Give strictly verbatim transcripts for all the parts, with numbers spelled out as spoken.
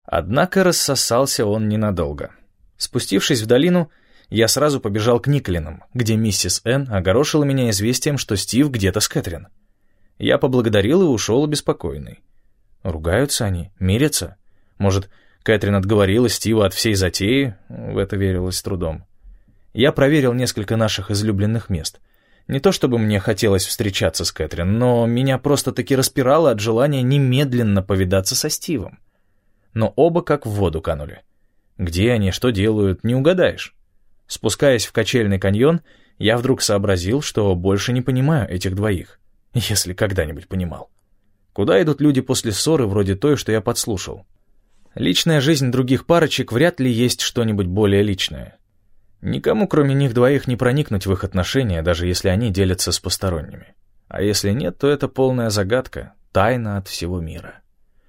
Однако рассосался он ненадолго. Спустившись в долину, я сразу побежал к Николинам, где миссис Н огорошила меня известием, что Стив где-то с Кэтрин. Я поблагодарил и ушел обеспокоенный. Ругаются они, мирятся. Может, Кэтрин отговорила Стива от всей затеи? В это верилось с трудом. Я проверил несколько наших излюбленных мест. Не то чтобы мне хотелось встречаться с Кэтрин, но меня просто-таки распирало от желания немедленно повидаться со Стивом. Но оба как в воду канули. Где они, что делают, не угадаешь. Спускаясь в качельный каньон, я вдруг сообразил, что больше не понимаю этих двоих, если когда-нибудь понимал. Куда идут люди после ссоры вроде той, что я подслушал? Личная жизнь других парочек вряд ли есть что-нибудь более личное. Никому, кроме них двоих, не проникнуть в их отношения, даже если они делятся с посторонними. А если нет, то это полная загадка, тайна от всего мира.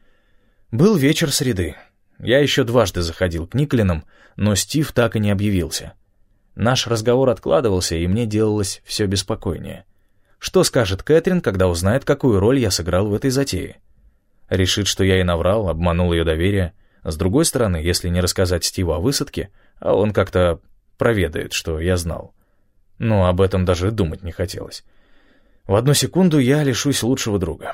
Был вечер среды. Я еще дважды заходил к Николинам, но Стив так и не объявился. Наш разговор откладывался, и мне делалось все беспокойнее. Что скажет Кэтрин, когда узнает, какую роль я сыграл в этой затее? Решит, что я и наврал, обманул ее доверие. С другой стороны, если не рассказать Стиву о высадке, а он как-то проведает, что я знал. Но об этом даже думать не хотелось. В одну секунду я лишусь лучшего друга.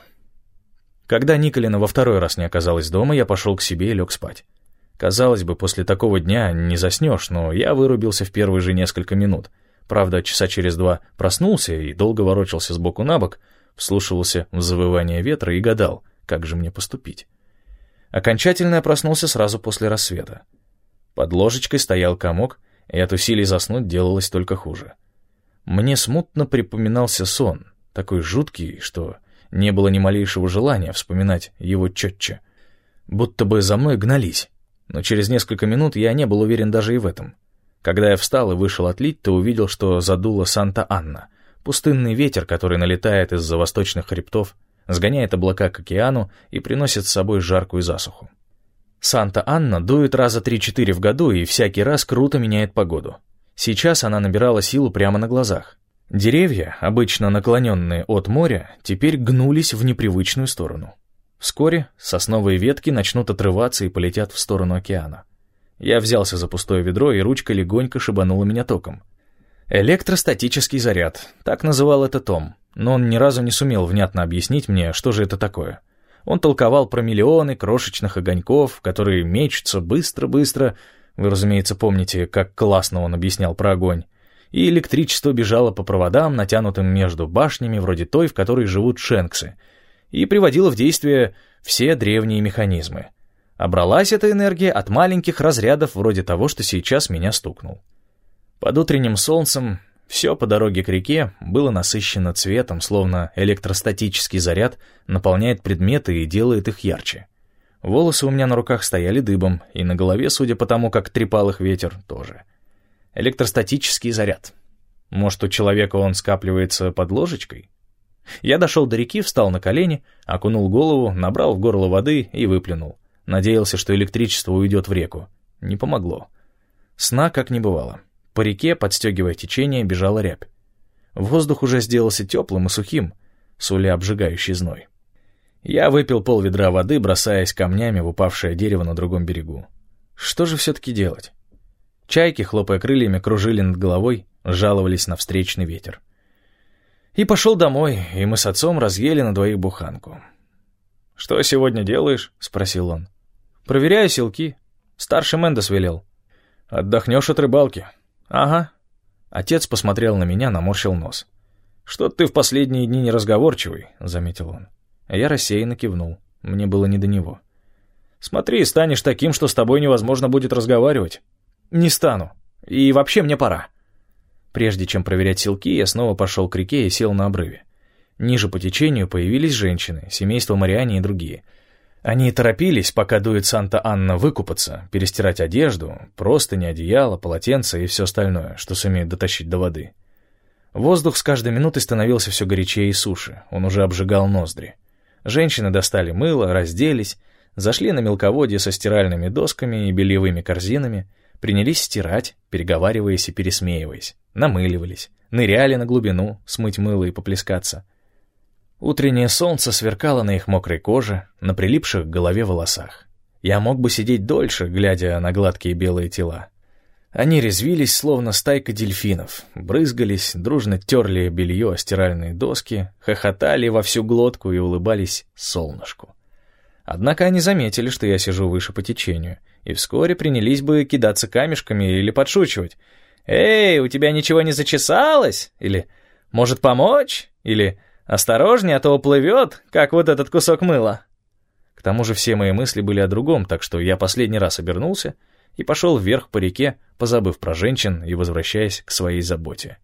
Когда Николина во второй раз не оказалась дома, я пошел к себе и лег спать. Казалось бы, после такого дня не заснешь, но я вырубился в первые же несколько минут. Правда, часа через два проснулся и долго ворочался с боку на бок, вслушивался в завывание ветра и гадал, как же мне поступить. Окончательно я проснулся сразу после рассвета. Под ложечкой стоял комок, и от усилий заснуть делалось только хуже. Мне смутно припоминался сон, такой жуткий, что не было ни малейшего желания вспоминать его четче. Будто бы за мной гнались. Но через несколько минут я не был уверен даже и в этом. Когда я встал и вышел отлить, то увидел, что задуло Санта-Анна, пустынный ветер, который налетает из-за восточных хребтов, сгоняет облака к океану и приносит с собой жаркую засуху. Санта-Анна дует раза три-четыре в году и всякий раз круто меняет погоду. Сейчас она набирала силу прямо на глазах. Деревья, обычно наклоненные от моря, теперь гнулись в непривычную сторону. Вскоре сосновые ветки начнут отрываться и полетят в сторону океана. Я взялся за пустое ведро, и ручка легонько шибанула меня током. Электростатический заряд, так называл это Том, но он ни разу не сумел внятно объяснить мне, что же это такое. Он толковал про миллионы крошечных огоньков, которые мечутся быстро-быстро, вы, разумеется, помните, как классно он объяснял про огонь, и электричество бежало по проводам, натянутым между башнями, вроде той, в которой живут шенксы, и приводило в действие все древние механизмы. А бралась эта энергия от маленьких разрядов, вроде того, что сейчас меня стукнул. Под утренним солнцем все по дороге к реке было насыщено цветом, словно электростатический заряд наполняет предметы и делает их ярче. Волосы у меня на руках стояли дыбом, и на голове, судя по тому, как трепал их ветер, тоже. Электростатический заряд. Может, у человека он скапливается под ложечкой? Я дошел до реки, встал на колени, окунул голову, набрал в горло воды и выплюнул. Надеялся, что электричество уйдет в реку. Не помогло. Сна как не бывало. По реке, подстегивая течение, бежала рябь. Воздух уже сделался теплым и сухим, суля обжигающий зной. Я выпил полведра воды, бросаясь камнями в упавшее дерево на другом берегу. Что же все-таки делать? Чайки, хлопая крыльями, кружили над головой, жаловались на встречный ветер. И пошел домой, и мы с отцом разъели на двоих буханку. «Что сегодня делаешь?» — спросил он. «Проверяю селки. Старший Мендес велел». «Отдохнешь от рыбалки?» «Ага». Отец посмотрел на меня, наморщил нос. «Что-то ты в последние дни неразговорчивый», — заметил он. А я рассеянно кивнул. Мне было не до него. «Смотри, станешь таким, что с тобой невозможно будет разговаривать». «Не стану. И вообще мне пора». Прежде чем проверять селки, я снова пошел к реке и сел на обрыве. Ниже по течению появились женщины, семейство Мариани и другие. Они торопились, пока дует Санта-Анна, выкупаться, перестирать одежду, простыни, одеяло, полотенца и все остальное, что сумеют дотащить до воды. Воздух с каждой минутой становился все горячее и суше, он уже обжигал ноздри. Женщины достали мыло, разделись, зашли на мелководье со стиральными досками и бельевыми корзинами, принялись стирать, переговариваясь и пересмеиваясь, намыливались, ныряли на глубину, смыть мыло и поплескаться. Утреннее солнце сверкало на их мокрой коже, на прилипших к голове волосах. Я мог бы сидеть дольше, глядя на гладкие белые тела. Они резвились, словно стайка дельфинов, брызгались, дружно терли белье о стиральные доски, хохотали во всю глотку и улыбались солнышку. Однако они заметили, что я сижу выше по течению, и вскоре принялись бы кидаться камешками или подшучивать. «Эй, у тебя ничего не зачесалось?» Или «Может помочь?» Или «Осторожнее, а то уплывет, как вот этот кусок мыла». К тому же все мои мысли были о другом, так что я последний раз обернулся и пошел вверх по реке, позабыв про женщин и возвращаясь к своей заботе.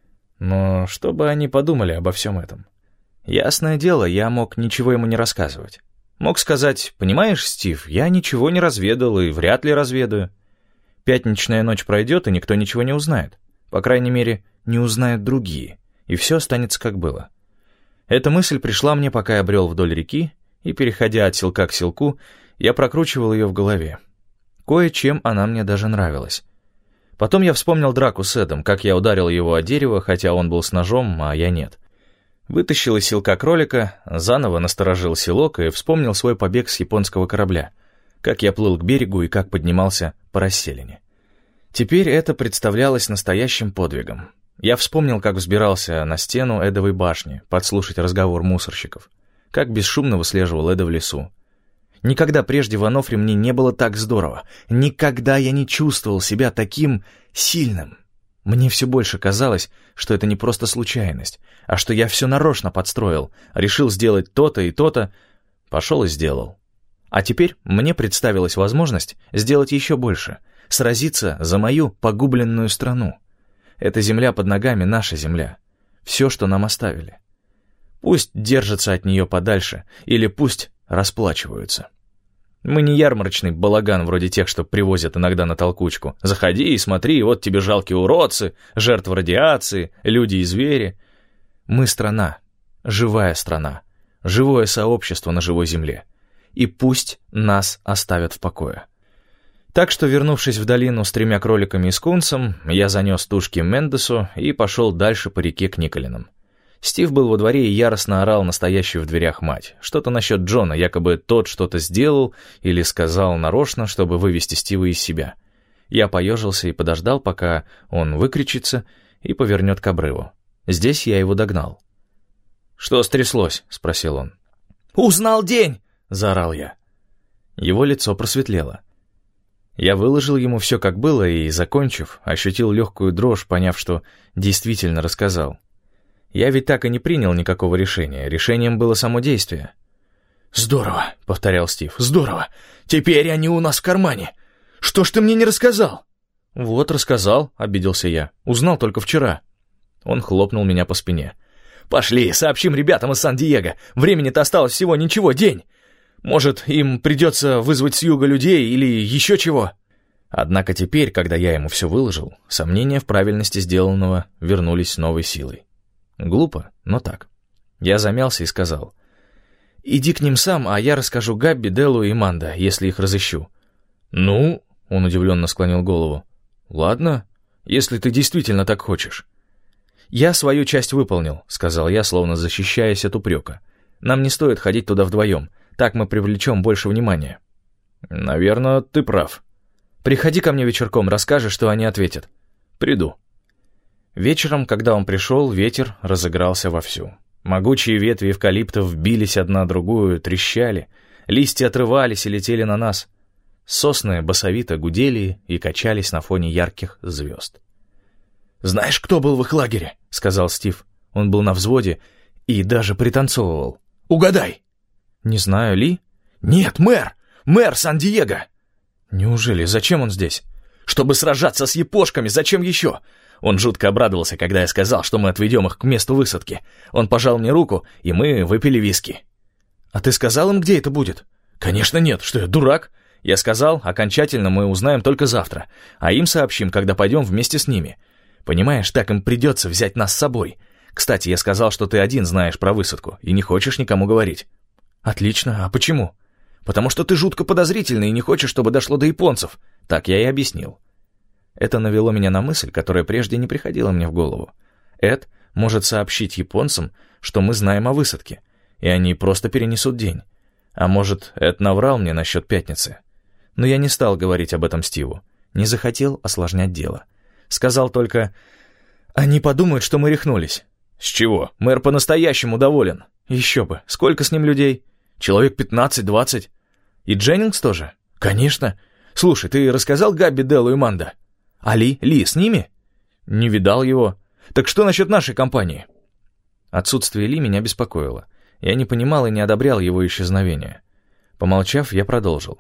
Но что бы они подумали обо всем этом? Ясное дело, я мог ничего ему не рассказывать. Мог сказать: «Понимаешь, Стив, я ничего не разведал и вряд ли разведаю. Пятничная ночь пройдет, и никто ничего не узнает. По крайней мере, не узнают другие, и все останется как было». Эта мысль пришла мне, пока я брел вдоль реки, и, переходя от селка к селку, я прокручивал ее в голове. Кое-чем она мне даже нравилась. Потом я вспомнил драку с Эдом, как я ударил его о дерево, хотя он был с ножом, а я нет. Вытащил из селка кролика, заново насторожил селок и вспомнил свой побег с японского корабля, как я плыл к берегу и как поднимался по расселине. Теперь это представлялось настоящим подвигом. Я вспомнил, как взбирался на стену Эдовой башни, подслушать разговор мусорщиков, как бесшумно выслеживал Эда в лесу. Никогда прежде в Анофре мне не было так здорово. Никогда я не чувствовал себя таким сильным. Мне все больше казалось, что это не просто случайность, а что я все нарочно подстроил, решил сделать то-то и то-то, пошел и сделал. А теперь мне представилась возможность сделать еще больше, сразиться за мою погубленную страну. Эта земля под ногами — наша земля. Все, что нам оставили. Пусть держатся от нее подальше, или пусть расплачиваются. Мы не ярмарочный балаган вроде тех, что привозят иногда на толкучку. Заходи и смотри, вот тебе жалкие уродцы, жертвы радиации, люди и звери. Мы страна, живая страна, живое сообщество на живой земле. И пусть нас оставят в покое. Так что, вернувшись в долину с тремя кроликами и скунсом, я занес тушки Мендесу и пошел дальше по реке к Николинам. Стив был во дворе и яростно орал настоящую в дверях мать. Что-то насчет Джона, якобы тот что-то сделал или сказал нарочно, чтобы вывести Стива из себя. Я поежился и подождал, пока он выкричится и повернет к обрыву. Здесь я его догнал. «Что стряслось?» — спросил он. «Узнал день!» — заорал я. Его лицо просветлело. Я выложил ему все, как было, и, закончив, ощутил легкую дрожь, поняв, что действительно рассказал. Я ведь так и не принял никакого решения. Решением было само действие. «Здорово», — повторял Стив, — «здорово. Теперь они у нас в кармане. Что ж ты мне не рассказал?» «Вот, рассказал», — обиделся я. «Узнал только вчера». Он хлопнул меня по спине. «Пошли, сообщим ребятам из Сан-Диего. Времени-то осталось всего ничего, день. Может, им придется вызвать с юга людей или еще чего?» Однако теперь, когда я ему все выложил, сомнения в правильности сделанного вернулись с новой силой. Глупо, но так. Я замялся и сказал: «Иди к ним сам, а я расскажу Габби, Делу и Манда, если их разыщу». «Ну?» — он удивленно склонил голову. «Ладно, если ты действительно так хочешь». «Я свою часть выполнил», — сказал я, словно защищаясь от упрека. «Нам не стоит ходить туда вдвоем, так мы привлечем больше внимания». «Наверное, ты прав». «Приходи ко мне вечерком, расскажешь, что они ответят». «Приду». Вечером, когда он пришел, ветер разыгрался вовсю. Могучие ветви эвкалиптов бились одна другую, трещали, листья отрывались и летели на нас. Сосны басовито гудели и качались на фоне ярких звезд. «Знаешь, кто был в их лагере?» — сказал Стив. Он был на взводе и даже пританцовывал. «Угадай!» «Не знаю, Ли?» «Нет, мэр! Мэр Сан-Диего!» «Неужели? Зачем он здесь?» «Чтобы сражаться с япошками, зачем еще?» Он жутко обрадовался, когда я сказал, что мы отведем их к месту высадки. Он пожал мне руку, и мы выпили виски. «А ты сказал им, где это будет?» «Конечно нет, что я, дурак?» Я сказал, окончательно мы узнаем только завтра, а им сообщим, когда пойдем вместе с ними. Понимаешь, так им придется взять нас с собой. Кстати, я сказал, что ты один знаешь про высадку и не хочешь никому говорить». «Отлично, а почему?» «Потому что ты жутко подозрительный и не хочешь, чтобы дошло до японцев». Так я и объяснил. Это навело меня на мысль, которая прежде не приходила мне в голову. Эд может сообщить японцам, что мы знаем о высадке, и они просто перенесут день. А может, Эд наврал мне насчет пятницы. Но я не стал говорить об этом Стиву. Не захотел осложнять дело. Сказал только: «Они подумают, что мы рехнулись». «С чего? Мэр по-настоящему доволен». «Еще бы. Сколько с ним людей?» «Человек пятнадцать-двадцать». «И Дженнингс тоже?» «Конечно. Слушай, ты рассказал Габби, Делу и Манда?» «А Ли? Ли с ними?» «Не видал его. Так что насчет нашей компании?» Отсутствие Ли меня беспокоило. Я не понимал и не одобрял его исчезновения. Помолчав, я продолжил.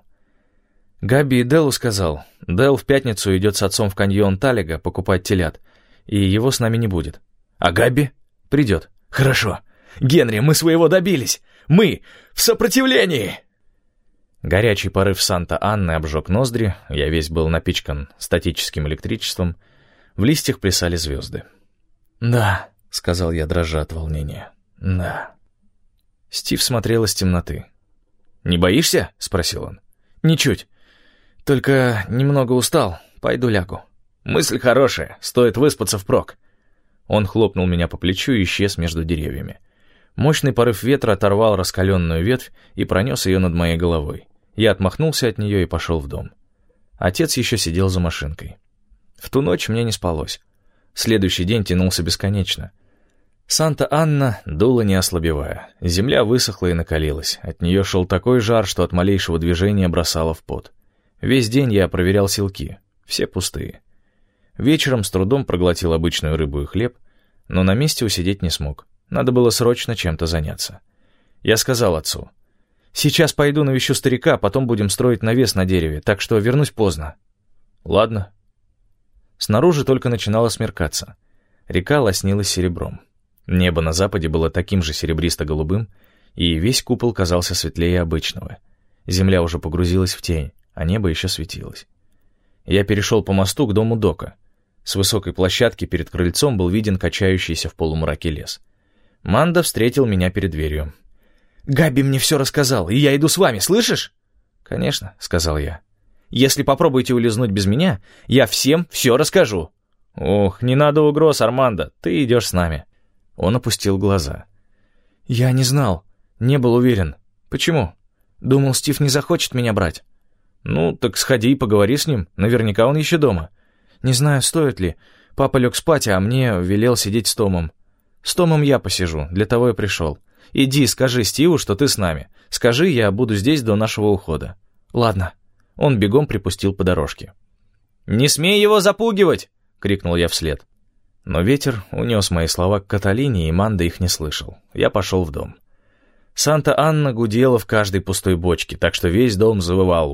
Габби и Делу сказал: Дел в пятницу идет с отцом в каньон Талига покупать телят, и его с нами не будет. А Габби? Придет. Хорошо. Генри, мы своего добились. Мы в сопротивлении. Горячий порыв Санта-Анны обжег ноздри, я весь был напичкан статическим электричеством, в листьях плясали звезды. «Да», — сказал я, дрожа от волнения, — «да». Стив смотрел из темноты. «Не боишься?» — спросил он. «Ничуть. Только немного устал, пойду лягу». «Мысль хорошая, стоит выспаться впрок». Он хлопнул меня по плечу и исчез между деревьями. Мощный порыв ветра оторвал раскаленную ветвь и пронес ее над моей головой. Я отмахнулся от нее и пошел в дом. Отец еще сидел за машинкой. В ту ночь мне не спалось. Следующий день тянулся бесконечно. Санта-Анна дула не ослабевая. Земля высохла и накалилась. От нее шел такой жар, что от малейшего движения бросало в пот. Весь день я проверял селки. Все пустые. Вечером с трудом проглотил обычную рыбу и хлеб, но на месте усидеть не смог. Надо было срочно чем-то заняться. Я сказал отцу: «Сейчас пойду навещу старика, потом будем строить навес на дереве, так что вернусь поздно». «Ладно». Снаружи только начинало смеркаться. Река лоснилась серебром. Небо на западе было таким же серебристо-голубым, и весь купол казался светлее обычного. Земля уже погрузилась в тень, а небо еще светилось. Я перешел по мосту к дому Дока. С высокой площадки перед крыльцом был виден качающийся в полумраке лес. Манда встретил меня перед дверью. «Габби мне все рассказал, и я иду с вами, слышишь?» «Конечно», — сказал я. «Если попробуете улизнуть без меня, я всем все расскажу». «Ох, не надо угроз, Армандо, ты идешь с нами». Он опустил глаза. «Я не знал, не был уверен. Почему? Думал, Стив не захочет меня брать». «Ну, так сходи и поговори с ним, наверняка он еще дома». «Не знаю, стоит ли. Папа лег спать, а мне велел сидеть с Томом». «С Томом я посижу, для того и пришел. Иди, скажи Стиву, что ты с нами. Скажи, я буду здесь до нашего ухода». «Ладно». Он бегом припустил по дорожке. «Не смей его запугивать!» — крикнул я вслед. Но ветер унес мои слова к Каталине, и Манда их не слышал. Я пошел в дом. Санта-Анна гудела в каждой пустой бочке, так что весь дом завывал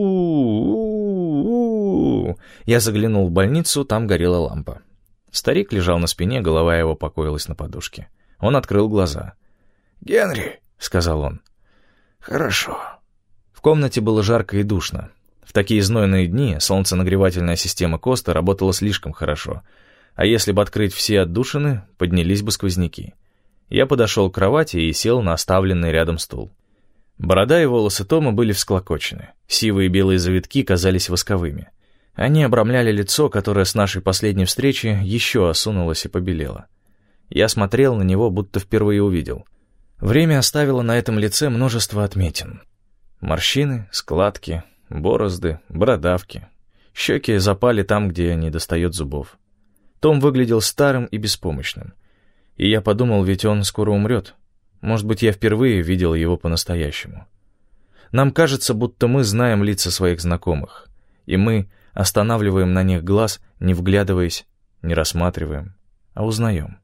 «у-у-у-у». Я заглянул в больницу, там горела лампа. Старик лежал на спине, голова его покоилась на подушке. Он открыл глаза. «Генри», — сказал он, — «хорошо». В комнате было жарко и душно. В такие знойные дни солнценагревательная система Коста работала слишком хорошо, а если бы открыть все отдушины, поднялись бы сквозняки. Я подошел к кровати и сел на оставленный рядом стул. Борода и волосы Тома были всклокочены, сивые белые завитки казались восковыми. Они обрамляли лицо, которое с нашей последней встречи еще осунулось и побелело. Я смотрел на него, будто впервые увидел. Время оставило на этом лице множество отметин. Морщины, складки, борозды, бородавки. Щеки запали там, где не достает зубов. Том выглядел старым и беспомощным. И я подумал, ведь он скоро умрет. Может быть, я впервые видел его по-настоящему. Нам кажется, будто мы знаем лица своих знакомых, и мы останавливаем на них глаз, не вглядываясь, не рассматриваем, а узнаем.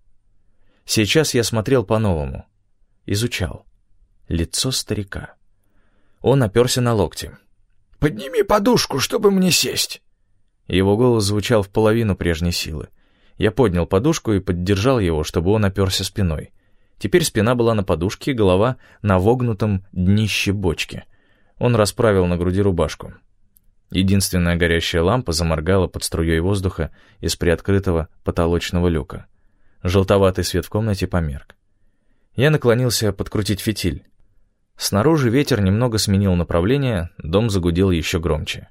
Сейчас я смотрел по-новому, изучал лицо старика. Он оперся на локти. «Подними подушку, чтобы мне сесть». Его голос звучал в половину прежней силы. Я поднял подушку и поддержал его, чтобы он оперся спиной. Теперь спина была на подушке, голова на вогнутом днище бочки. Он расправил на груди рубашку. Единственная горящая лампа заморгала под струей воздуха из приоткрытого потолочного люка. Желтоватый свет в комнате померк. Я наклонился подкрутить фитиль. Снаружи ветер немного сменил направление, дом загудел еще громче.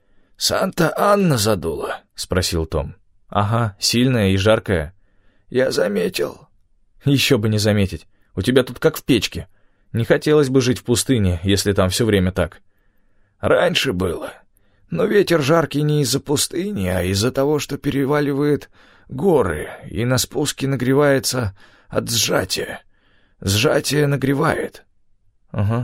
«Санта-Анна задула?» — спросил Том. «Ага, сильная и жаркая». «Я заметил». «Еще бы не заметить. У тебя тут как в печке. Не хотелось бы жить в пустыне, если там все время так». «Раньше было. Но ветер жаркий не из-за пустыни, а из-за того, что переваливает горы и на спуске нагревается от сжатия. Сжатие нагревает. Ага.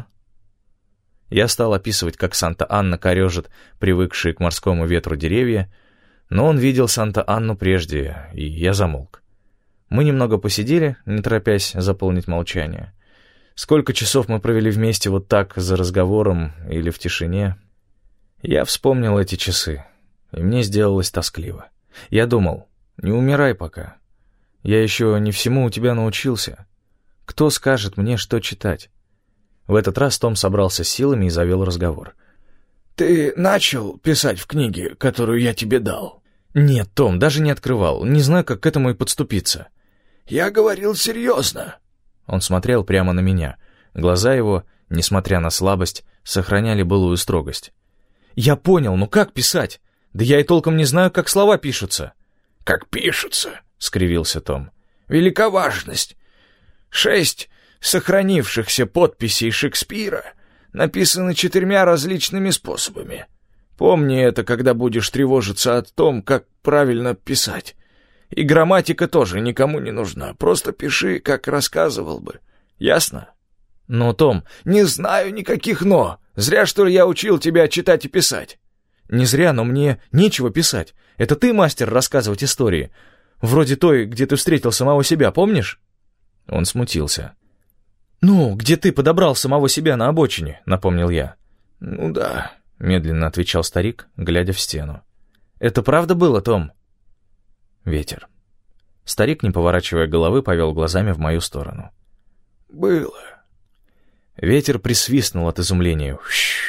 Я стал описывать, как Санта-Анна корежит привыкшие к морскому ветру деревья, но он видел Санта-Анну прежде, и я замолк. Мы немного посидели, не торопясь заполнить молчание. Сколько часов мы провели вместе вот так, за разговором или в тишине. Я вспомнил эти часы, и мне сделалось тоскливо. Я думал, не умирай пока. Я еще не всему у тебя научился. Кто скажет мне, что читать? В этот раз Том собрался с силами и завел разговор. «Ты начал писать в книге, которую я тебе дал?» «Нет, Том, даже не открывал. Не знаю, как к этому и подступиться». «Я говорил серьезно». Он смотрел прямо на меня. Глаза его, несмотря на слабость, сохраняли былую строгость. «Я понял, но как писать? Да я и толком не знаю, как слова пишутся». «Как пишутся?» — скривился Том. «Велика важность. Шесть сохранившихся подписей Шекспира написаны четырьмя различными способами. Помни это, когда будешь тревожиться о том, как правильно писать. И грамматика тоже никому не нужна. Просто пиши, как рассказывал бы. Ясно?» «Но, Том, не знаю никаких «но». Зря, что ли, я учил тебя читать и писать?» «Не зря, но мне нечего писать. Это ты мастер рассказывать истории. Вроде той, где ты встретил самого себя, помнишь?» Он смутился. «Ну, где ты подобрал самого себя на обочине», — напомнил я. «Ну да», — медленно отвечал старик, глядя в стену. «Это правда было, Том?» Ветер. Старик, не поворачивая головы, повел глазами в мою сторону. «Было». Ветер присвистнул от изумления.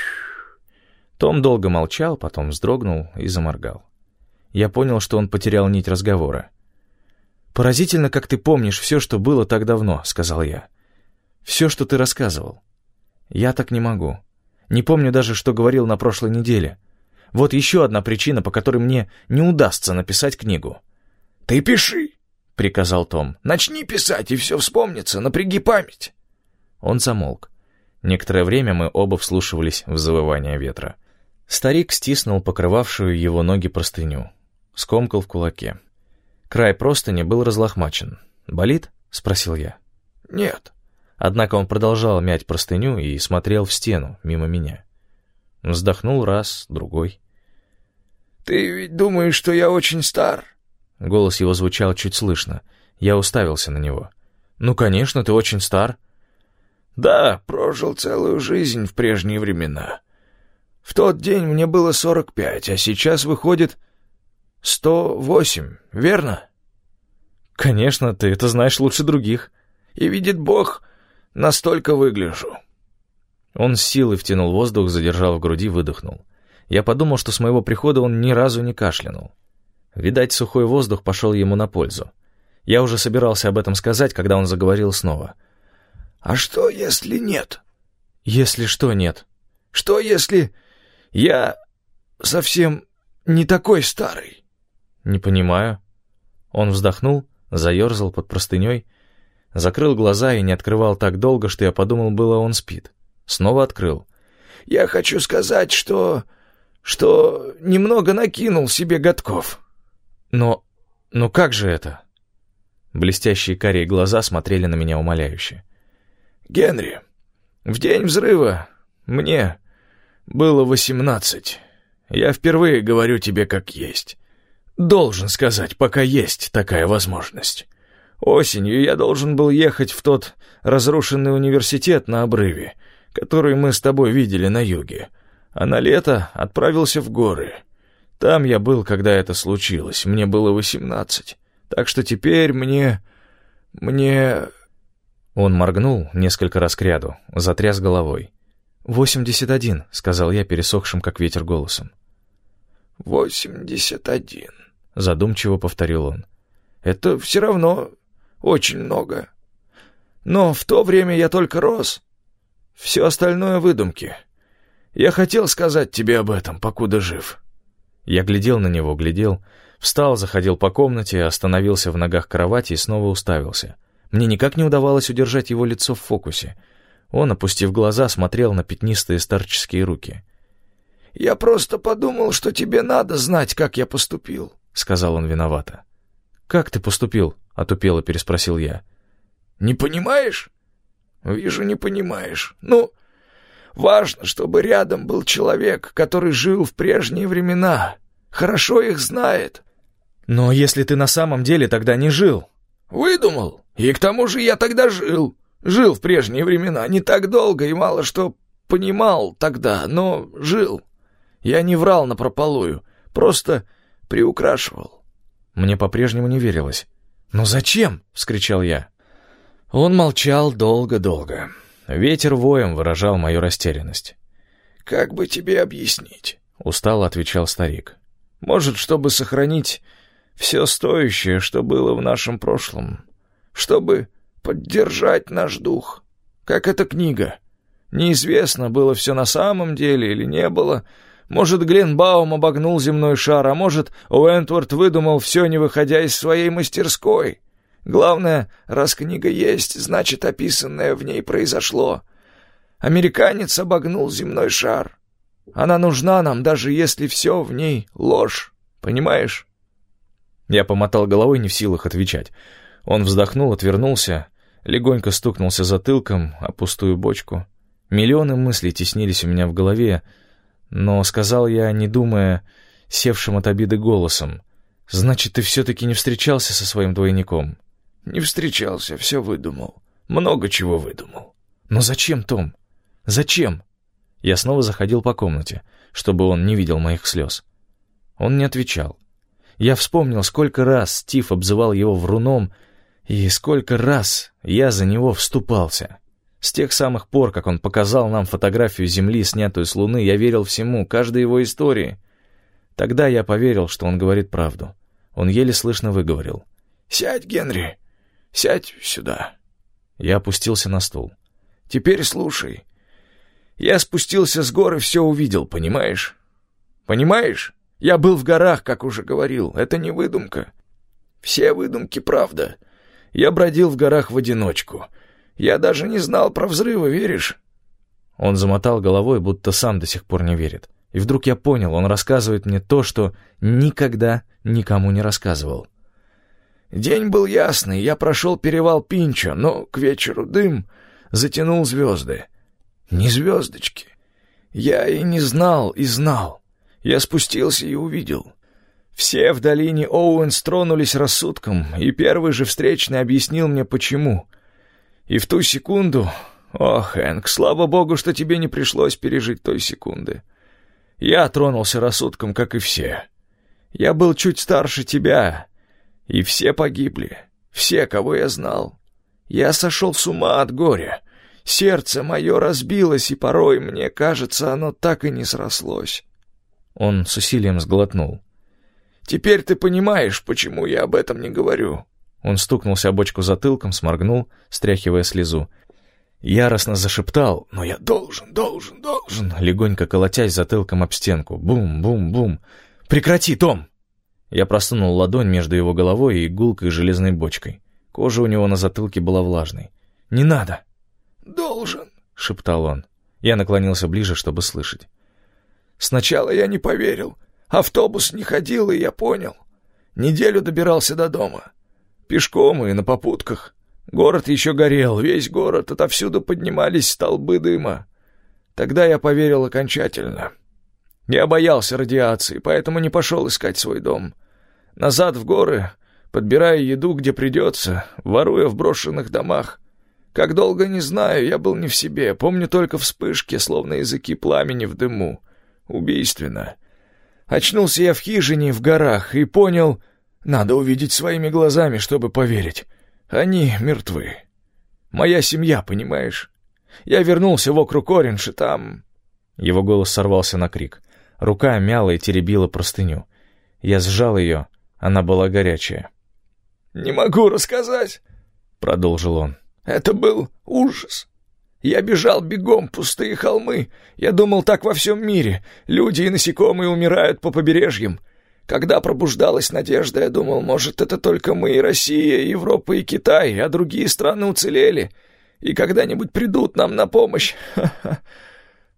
Том долго молчал, потом вздрогнул и заморгал. Я понял, что он потерял нить разговора. «Поразительно, как ты помнишь все, что было так давно», — сказал я. «Все, что ты рассказывал. Я так не могу. Не помню даже, что говорил на прошлой неделе. Вот еще одна причина, по которой мне не удастся написать книгу». «Ты пиши», — приказал Том. «Начни писать, и все вспомнится, напряги память». Он замолк. Некоторое время мы оба вслушивались в завывание ветра. Старик стиснул покрывавшую его ноги простыню. Скомкал в кулаке. Край простыни был разлохмачен. «Болит?» — спросил я. «Нет». Однако он продолжал мять простыню и смотрел в стену, мимо меня. Вздохнул раз, другой. «Ты ведь думаешь, что я очень стар?» Голос его звучал чуть слышно. Я уставился на него. «Ну, конечно, ты очень стар». «Да, прожил целую жизнь в прежние времена. В тот день мне было сорок пять, а сейчас выходит сто восемь, верно?» «Конечно, ты это знаешь лучше других». «И видит Бог, настолько выгляжу». Он с силой втянул воздух, задержал в груди, выдохнул. Я подумал, что с моего прихода он ни разу не кашлянул. Видать, сухой воздух пошел ему на пользу. Я уже собирался об этом сказать, когда он заговорил снова. «А что, если нет?» «Если что нет?» «Что, если я совсем не такой старый?» «Не понимаю». Он вздохнул, заерзал под простыней, закрыл глаза и не открывал так долго, что я подумал, было он спит. Снова открыл. «Я хочу сказать, что... что немного накинул себе годков». «Но... но как же это?» Блестящие карие глаза смотрели на меня умоляюще. «Генри, в день взрыва мне было восемнадцать. Я впервые говорю тебе как есть. Должен сказать, пока есть такая возможность. Осенью я должен был ехать в тот разрушенный университет на обрыве, который мы с тобой видели на юге, а на лето отправился в горы. Там я был, когда это случилось, мне было восемнадцать. Так что теперь мне... мне...» Он моргнул несколько раз кряду, затряс головой. «Восемьдесят один», — сказал я пересохшим, как ветер, голосом. «Восемьдесят один», — задумчиво повторил он. «Это все равно очень много. Но в то время я только рос. Все остальное выдумки. Я хотел сказать тебе об этом, покуда жив». Я глядел на него, глядел, встал, заходил по комнате, остановился в ногах кровати и снова уставился. Мне никак не удавалось удержать его лицо в фокусе. Он, опустив глаза, смотрел на пятнистые старческие руки. Я просто подумал, что тебе надо знать, как я поступил», — сказал он виновато. «Как ты поступил?» — отупело переспросил я. «Не понимаешь? Вижу, не понимаешь. Ну, важно, чтобы рядом был человек, который жил в прежние времена, хорошо их знает». «Но если ты на самом деле тогда не жил?» «Выдумал. И к тому же я тогда жил. Жил в прежние времена, не так долго и мало что понимал тогда, но жил. Я не врал напропалую, просто приукрашивал». Мне по-прежнему не верилось. «Но зачем?» — вскричал я. Он молчал долго-долго. Ветер воем выражал мою растерянность. «Как бы тебе объяснить?» — устало отвечал старик. «Может, чтобы сохранить все стоящее, что было в нашем прошлом. Чтобы поддержать наш дух. Как эта книга. Неизвестно, было все на самом деле или не было. Может, Гленбаум обогнул земной шар, а может, Уэнтворт выдумал все, не выходя из своей мастерской. Главное, раз книга есть, значит, описанное в ней произошло. Американец обогнул земной шар. Она нужна нам, даже если все в ней ложь. Понимаешь?» Я помотал головой, не в силах отвечать. Он вздохнул, отвернулся, легонько стукнулся затылком о пустую бочку. Миллионы мыслей теснились у меня в голове, но сказал я, не думая, севшим от обиды голосом: «Значит, ты все-таки не встречался со своим двойником?» «Не встречался, все выдумал. Много чего выдумал». «Но зачем, Том? Зачем?» Я снова заходил по комнате, чтобы он не видел моих слез. Он не отвечал. Я вспомнил, сколько раз Стив обзывал его вруном, и сколько раз я за него вступался. С тех самых пор, как он показал нам фотографию Земли, снятую с Луны, я верил всему, каждой его истории. Тогда я поверил, что он говорит правду. Он еле слышно выговорил: «Сядь, Генри, сядь сюда». Я опустился на стул. «Теперь слушай. Я спустился с гор и все увидел, понимаешь? Понимаешь? Я был в горах, как уже говорил, это не выдумка. Все выдумки — правда. Я бродил в горах в одиночку. Я даже не знал про взрывы, веришь?» Он замотал головой, будто сам до сих пор не верит. И вдруг я понял, он рассказывает мне то, что никогда никому не рассказывал. «День был ясный, я прошел перевал Пинчо, но к вечеру дым затянул звезды. Не звездочки. Я и не знал, и знал. Я спустился и увидел. Все в долине Оуэнс тронулись рассудком, и первый же встречный объяснил мне, почему. И в ту секунду... О, Хэнк, слава богу, что тебе не пришлось пережить той секунды. Я тронулся рассудком, как и все. Я был чуть старше тебя, и все погибли. Все, кого я знал. Я сошел с ума от горя. Сердце мое разбилось, и порой, мне кажется, оно так и не срослось». Он с усилием сглотнул. «Теперь ты понимаешь, почему я об этом не говорю». Он стукнулся о бочку затылком, сморгнул, стряхивая слезу. Яростно зашептал: «Но я должен, должен, должен», легонько колотясь затылком об стенку. Бум-бум-бум. «Прекрати, Том!» Я просунул ладонь между его головой и гулкой железной бочкой. Кожа у него на затылке была влажной. «Не надо!» «Должен», — шептал он. Я наклонился ближе, чтобы слышать. «Сначала я не поверил. Автобус не ходил, и я понял. Неделю добирался до дома. Пешком и на попутках. Город еще горел, весь город, отовсюду поднимались столбы дыма. Тогда я поверил окончательно. Я боялся радиации, поэтому не пошел искать свой дом. Назад в горы, подбирая еду, где придется, воруя в брошенных домах. Как долго, не знаю, я был не в себе. Помню только вспышки, словно языки пламени в дыму. Убийственно. Очнулся я в хижине в горах и понял, надо увидеть своими глазами, чтобы поверить. Они мертвы. Моя семья, понимаешь? Я вернулся в округ Ориндж, и там...» Его голос сорвался на крик. Рука мяла и теребила простыню. Я сжал ее, она была горячая. «Не могу рассказать», — продолжил он. «Это был ужас. Я бежал бегом, пустые холмы. Я думал, так во всем мире. Люди и насекомые умирают по побережьям. Когда пробуждалась надежда, я думал, может, это только мы, и Россия, и Европа, и Китай, а другие страны уцелели, и когда-нибудь придут нам на помощь. Ха-ха.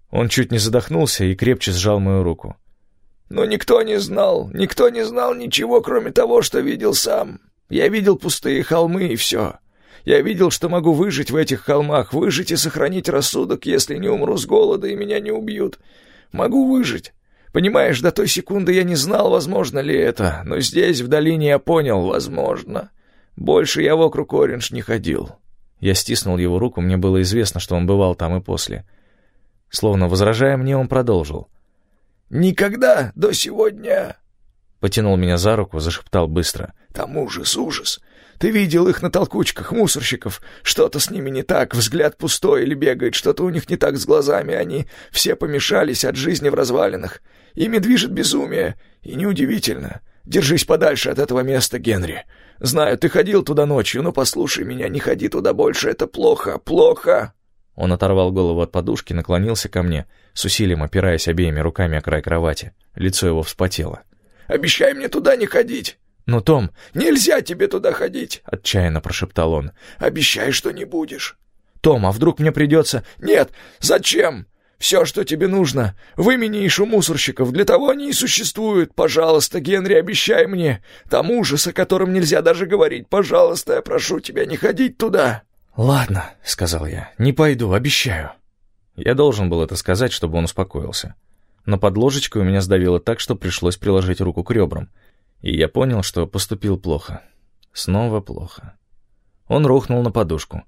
Он чуть не задохнулся и крепче сжал мою руку. «Но никто не знал, никто не знал ничего, кроме того, что видел сам. Я видел пустые холмы, и все. Я видел, что могу выжить в этих холмах, выжить и сохранить рассудок, если не умру с голода и меня не убьют. Могу выжить. Понимаешь, до той секунды я не знал, возможно ли это, но здесь, в долине, я понял, возможно. Больше я вокруг Ориндж не ходил». Я стиснул его руку, мне было известно, что он бывал там и после. Словно возражая мне, он продолжил. «Никогда до сегодня...» Потянул меня за руку, зашептал быстро. «Там ужас, ужас. Ты видел их на толкучках, мусорщиков. Что-то с ними не так, взгляд пустой или бегает, что-то у них не так с глазами. Они все помешались от жизни в развалинах. Ими движет безумие. И неудивительно. Держись подальше от этого места, Генри. Знаю, ты ходил туда ночью, но послушай меня, не ходи туда больше. Это плохо, плохо». Он оторвал голову от подушки, наклонился ко мне, с усилием опираясь обеими руками о край кровати. Лицо его вспотело. «Обещай мне туда не ходить!» «Но, Том...» «Нельзя тебе туда ходить!» — отчаянно прошептал он. «Обещай, что не будешь!» «Том, а вдруг мне придется...» «Нет! Зачем? Все, что тебе нужно, выменишь у мусорщиков, для того они и существуют. Пожалуйста, Генри, обещай мне. Там ужас, о котором нельзя даже говорить. Пожалуйста, я прошу тебя не ходить туда!» «Ладно», — сказал я, — «не пойду, обещаю». Я должен был это сказать, чтобы он успокоился. Но под ложечкой у меня сдавило так, что пришлось приложить руку к ребрам. И я понял, что поступил плохо. Снова плохо. Он рухнул на подушку.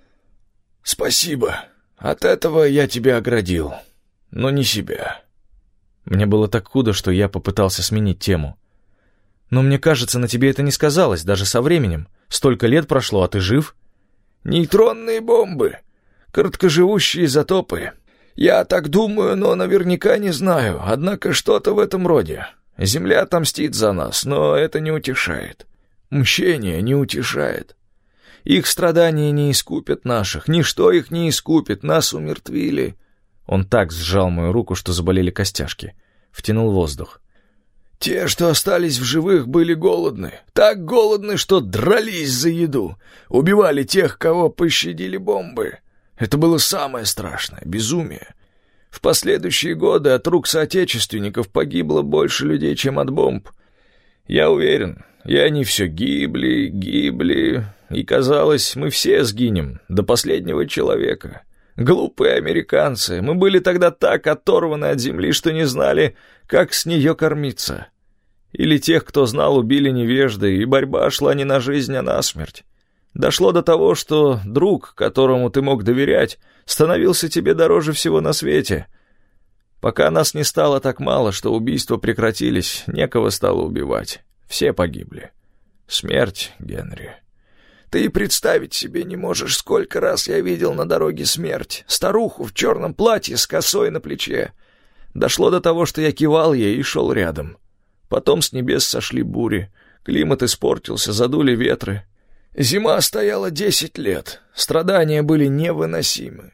«Спасибо. От этого я тебя оградил. Но не себя». Мне было так худо, что я попытался сменить тему. «Но мне кажется, на тебе это не сказалось, даже со временем. Столько лет прошло, а ты жив?» «Нейтронные бомбы. Короткоживущие изотопы. Я так думаю, но наверняка не знаю. Однако что-то в этом роде. Земля отомстит за нас, но это не утешает. Мщение не утешает. Их страдания не искупят наших. Ничто их не искупит. Нас умертвили». Он так сжал мою руку, что заболели костяшки. Втянул воздух. «Те, что остались в живых, были голодны. Так голодны, что дрались за еду. Убивали тех, кого пощадили бомбы. Это было самое страшное — безумие. В последующие годы от рук соотечественников погибло больше людей, чем от бомб. Я уверен, и они все гибли, гибли, и, казалось, мы все сгинем, до последнего человека. Глупые американцы, мы были тогда так оторваны от земли, что не знали, как с нее кормиться. Или тех, кто знал, убили невежды, и борьба шла не на жизнь, а на смерть. Дошло до того, что друг, которому ты мог доверять, становился тебе дороже всего на свете. Пока нас не стало так мало, что убийства прекратились, некого стало убивать. Все погибли. Смерть, Генри. Ты и представить себе не можешь, сколько раз я видел на дороге смерть. Старуху в черном платье с косой на плече. Дошло до того, что я кивал ей и шел рядом. Потом с небес сошли бури. Климат испортился, задули ветры. Зима стояла десять лет. Страдания были невыносимы.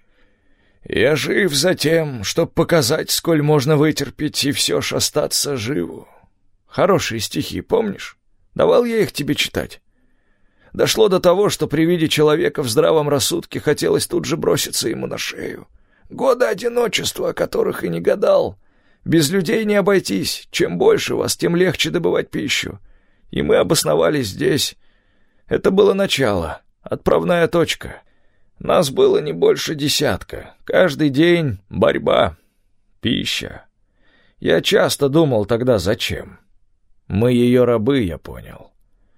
Я жив за тем, чтоб показать, сколь можно вытерпеть и все ж остаться живу. Хорошие стихи, помнишь? Давал я их тебе читать. Дошло до того, что при виде человека в здравом рассудке хотелось тут же броситься ему на шею. Годы одиночества, о которых и не гадал. Без людей не обойтись. Чем больше вас, тем легче добывать пищу. И мы обосновались здесь. Это было начало, отправная точка. Нас было не больше десятка. Каждый день борьба, пища. Я часто думал тогда, зачем. Мы ее рабы, я понял.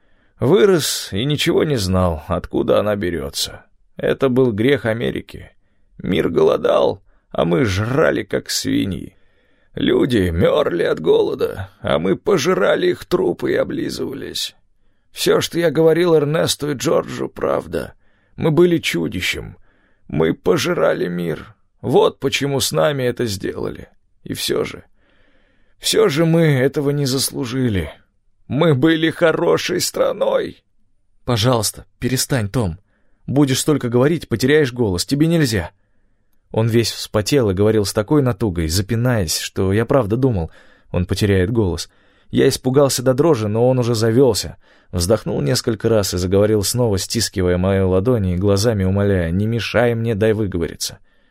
Вырос и ничего не знал, откуда она берется. Это был грех Америки. Мир голодал, а мы жрали, как свиньи. Люди мерли от голода, а мы пожирали их трупы и облизывались. Все, что я говорил Эрнесту и Джорджу, правда. Мы были чудищем. Мы пожирали мир. Вот почему с нами это сделали. И все же... Все же мы этого не заслужили. Мы были хорошей страной. Пожалуйста, перестань, Том. Будешь столько говорить, потеряешь голос. Тебе нельзя. Он весь вспотел и говорил с такой натугой, запинаясь, что я правда думал, он потеряет голос. Я испугался до дрожи, но он уже завелся. Вздохнул несколько раз и заговорил снова, стискивая мою ладонь и глазами умоляя: «Не мешай мне, дай выговориться».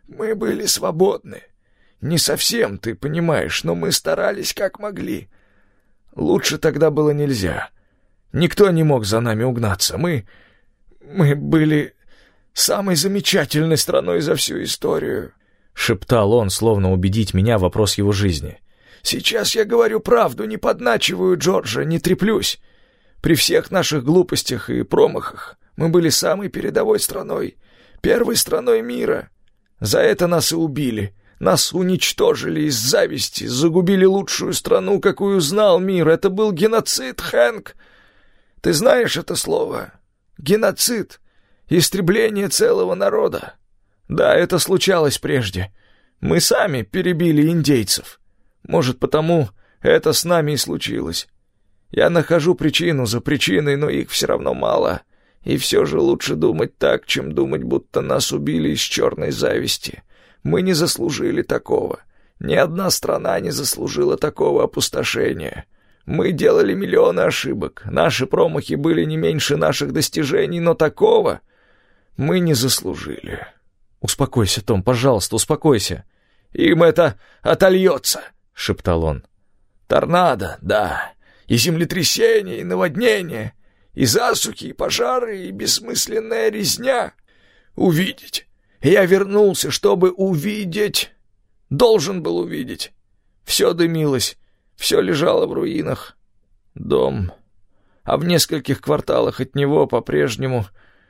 Мы были свободны. Не совсем, ты понимаешь, но мы старались как могли. Лучше тогда было нельзя. Никто не мог за нами угнаться. Мы... мы были самой замечательной страной за всю историю», — шептал он, словно убедить меня в вопрос его жизни. «Сейчас я говорю правду, не подначиваю Джорджа, не треплюсь. При всех наших глупостях и промахах мы были самой передовой страной, первой страной мира. За это нас и убили. Нас уничтожили из зависти, загубили лучшую страну, какую знал мир. Это был геноцид, Хэнк. Ты знаешь это слово? Геноцид. Истребление целого народа. Да, это случалось прежде. Мы сами перебили индейцев. Может, потому это с нами и случилось. Я нахожу причину за причиной, но их все равно мало. И все же лучше думать так, чем думать, будто нас убили из черной зависти. Мы не заслужили такого. Ни одна страна не заслужила такого опустошения. Мы делали миллионы ошибок. Наши промахи были не меньше наших достижений, но такого мы не заслужили. «Успокойся, Том, пожалуйста, успокойся». «Им это отольется», — шептал он. «Торнадо, да, и землетрясения, и наводнения, и засухи, и пожары, и бессмысленная резня. Увидеть. Я вернулся, чтобы увидеть. Должен был увидеть. Все дымилось, все лежало в руинах. Дом. А в нескольких кварталах от него по-прежнему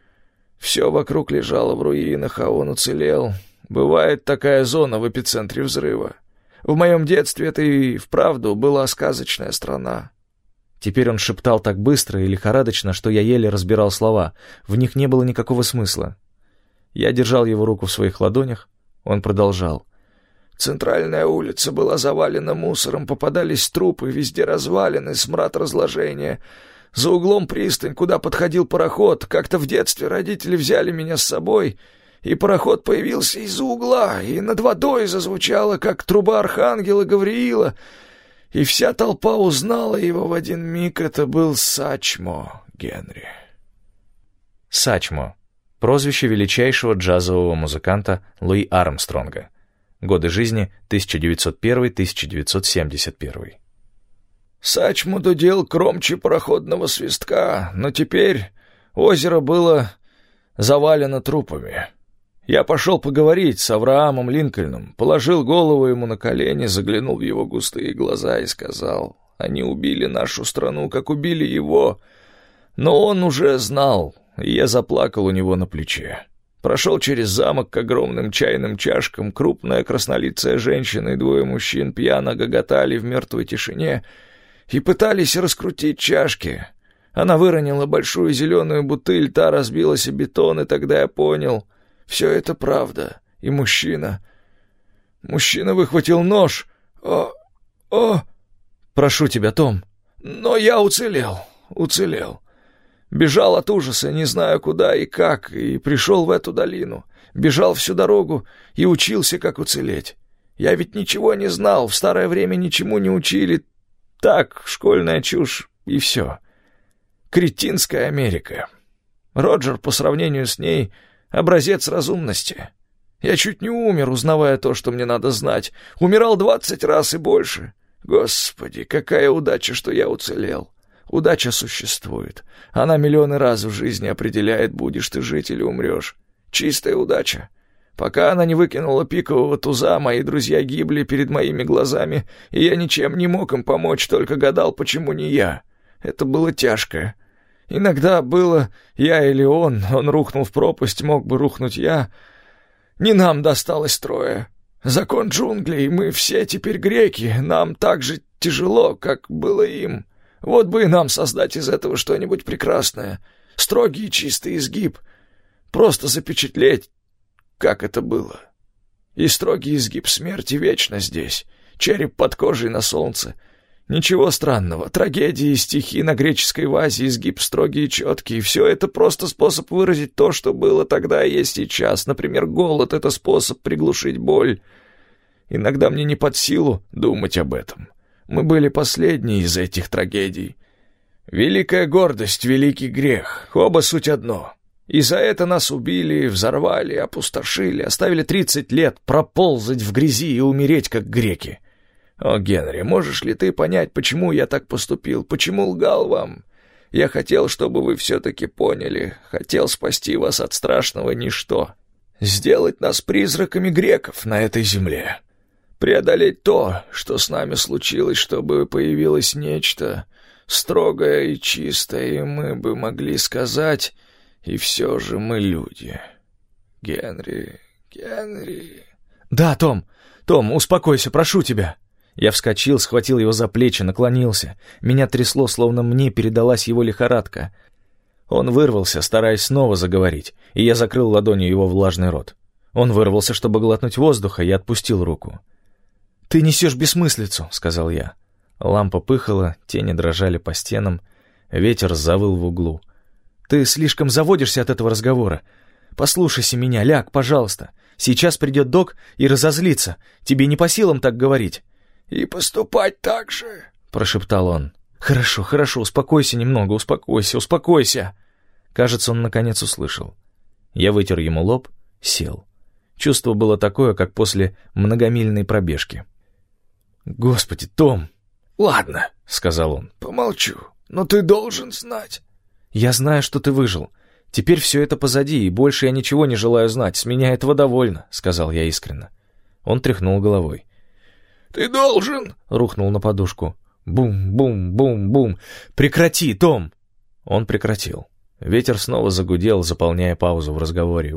все вокруг лежало в руинах, а он уцелел. Бывает такая зона в эпицентре взрыва. В моем детстве это и вправду была сказочная страна». Теперь он шептал так быстро и лихорадочно, что я еле разбирал слова. В них не было никакого смысла. Я держал его руку в своих ладонях. Он продолжал. «Центральная улица была завалена мусором, попадались трупы, везде развалины, смрад разложения. За углом пристань, куда подходил пароход. Как-то в детстве родители взяли меня с собой, и пароход появился из-за угла, и над водой зазвучало, как труба архангела Гавриила, и вся толпа узнала его в один миг. Это был Сачмо, Генри». Сачмо. Прозвище величайшего джазового музыканта Луи Армстронга. Годы жизни тысяча девятьсот первый — тысяча девятьсот семьдесят первый. «Сачмо дудел кромче пароходного свистка, но теперь озеро было завалено трупами. Я пошел поговорить с Авраамом Линкольном, положил голову ему на колени, заглянул в его густые глаза и сказал: они убили нашу страну, как убили его, но он уже знал». И я заплакал у него на плече. Прошел через замок к огромным чайным чашкам. Крупная краснолицая женщина и двое мужчин пьяно гоготали в мертвой тишине и пытались раскрутить чашки. Она выронила большую зеленую бутыль, та разбилась о бетон, и тогда я понял, все это правда. И мужчина... Мужчина выхватил нож. О... О... «Прошу тебя, Том». Но я уцелел, уцелел. Бежал от ужаса, не знаю куда и как, и пришел в эту долину. Бежал всю дорогу и учился, как уцелеть. Я ведь ничего не знал, в старое время ничему не учили. Так, школьная чушь, и все. Кретинская Америка. Роджер, по сравнению с ней, образец разумности. Я чуть не умер, узнавая то, что мне надо знать. Умирал двадцать раз и больше. Господи, какая удача, что я уцелел. Удача существует. Она миллионы раз в жизни определяет, будешь ты жить или умрешь. Чистая удача. Пока она не выкинула пикового туза, мои друзья гибли перед моими глазами, и я ничем не мог им помочь, только гадал, почему не я. Это было тяжко. Иногда было я или он, он рухнул в пропасть, мог бы рухнуть я. Не нам досталось трое. Закон джунглей, мы все теперь греки, нам так же тяжело, как было им. Вот бы и нам создать из этого что-нибудь прекрасное. Строгий и чистый изгиб. Просто запечатлеть, как это было. И строгий изгиб смерти вечно здесь. Череп под кожей на солнце. Ничего странного. Трагедии и стихи на греческой вазе, изгиб строгий и четкий. Все это просто способ выразить то, что было тогда и есть сейчас. Например, голод — это способ приглушить боль. Иногда мне не под силу думать об этом. Мы были последние из этих трагедий. Великая гордость, великий грех. Оба суть одно. И за это нас убили, взорвали, опустошили, оставили тридцать лет проползать в грязи и умереть, как греки. О, Генри, можешь ли ты понять, почему я так поступил, почему лгал вам? Я хотел, чтобы вы все-таки поняли, хотел спасти вас от страшного ничто, сделать нас призраками греков на этой земле, преодолеть то, что с нами случилось, чтобы появилось нечто строгое и чистое, и мы бы могли сказать, и все же мы люди. Генри, Генри... «Да, Том, Том, успокойся, прошу тебя». Я вскочил, схватил его за плечи, наклонился. Меня трясло, словно мне передалась его лихорадка. Он вырвался, стараясь снова заговорить, и я закрыл ладонью его влажный рот. Он вырвался, чтобы глотнуть воздуха, и отпустил руку. «Ты несешь бессмыслицу», — сказал я. Лампа пыхала, тени дрожали по стенам, ветер завыл в углу. «Ты слишком заводишься от этого разговора. Послушайся меня, ляг, пожалуйста. Сейчас придет док и разозлится. Тебе не по силам так говорить». «И поступать так же», — прошептал он. «Хорошо, хорошо, успокойся немного, успокойся, успокойся». Кажется, он наконец услышал. Я вытер ему лоб, сел. Чувство было такое, как после многомильной пробежки. «Господи, Том!» «Ладно», — сказал он. «Помолчу, но ты должен знать». «Я знаю, что ты выжил. Теперь все это позади, и больше я ничего не желаю знать. С меня этого довольно», — сказал я искренне. Он тряхнул головой. «Ты должен!» — рухнул на подушку. Бум-бум-бум-бум. «Прекрати, Том!» Он прекратил. Ветер снова загудел, заполняя паузу в разговоре.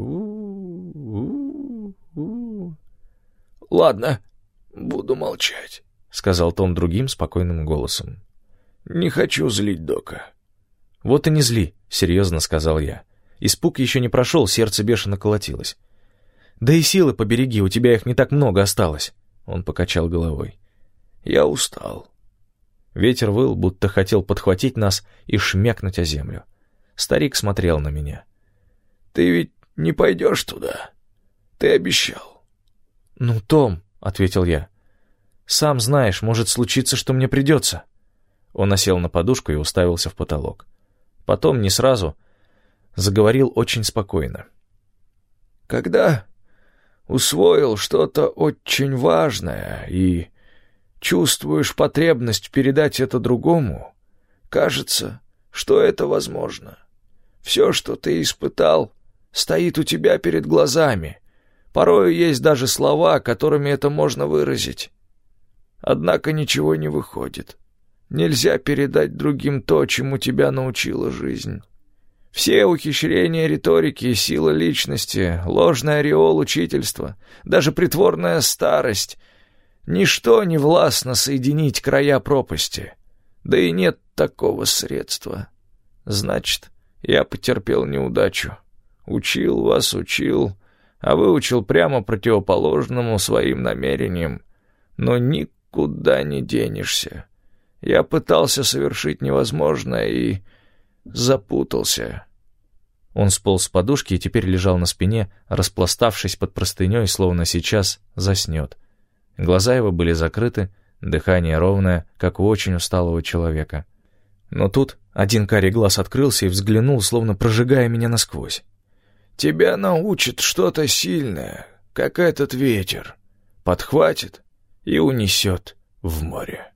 У-у-у-у. «Ладно, буду молчать», — сказал Том другим спокойным голосом. «Не хочу злить Дока». «Вот и не зли», — серьезно сказал я. Испуг еще не прошел, сердце бешено колотилось. «Да и силы побереги, у тебя их не так много осталось». Он покачал головой. «Я устал». Ветер выл, будто хотел подхватить нас и шмякнуть о землю. Старик смотрел на меня. «Ты ведь не пойдешь туда? Ты обещал». «Ну, Том», — ответил я, — «сам знаешь, может случиться, что мне придется». Он осел на подушку и уставился в потолок. Потом, не сразу, заговорил очень спокойно. «Когда усвоил что-то очень важное и чувствуешь потребность передать это другому, кажется, что это возможно. Все, что ты испытал, стоит у тебя перед глазами. Порою есть даже слова, которыми это можно выразить. Однако ничего не выходит. Нельзя передать другим то, чему тебя научила жизнь. Все ухищрения риторики, сила личности, ложный ореол учительства, даже притворная старость — ничто не властно соединить края пропасти. Да и нет такого средства. Значит, я потерпел неудачу. Учил вас, учил, а выучил прямо противоположному своим намерениям. Но никуда не денешься. Я пытался совершить невозможное и запутался». Он сполз с подушки и теперь лежал на спине, распластавшись под простыней, словно сейчас заснет. Глаза его были закрыты, дыхание ровное, как у очень усталого человека. Но тут один карий глаз открылся и взглянул, словно прожигая меня насквозь. «Тебя научит что-то сильное, как этот ветер, подхватит и унесет в море».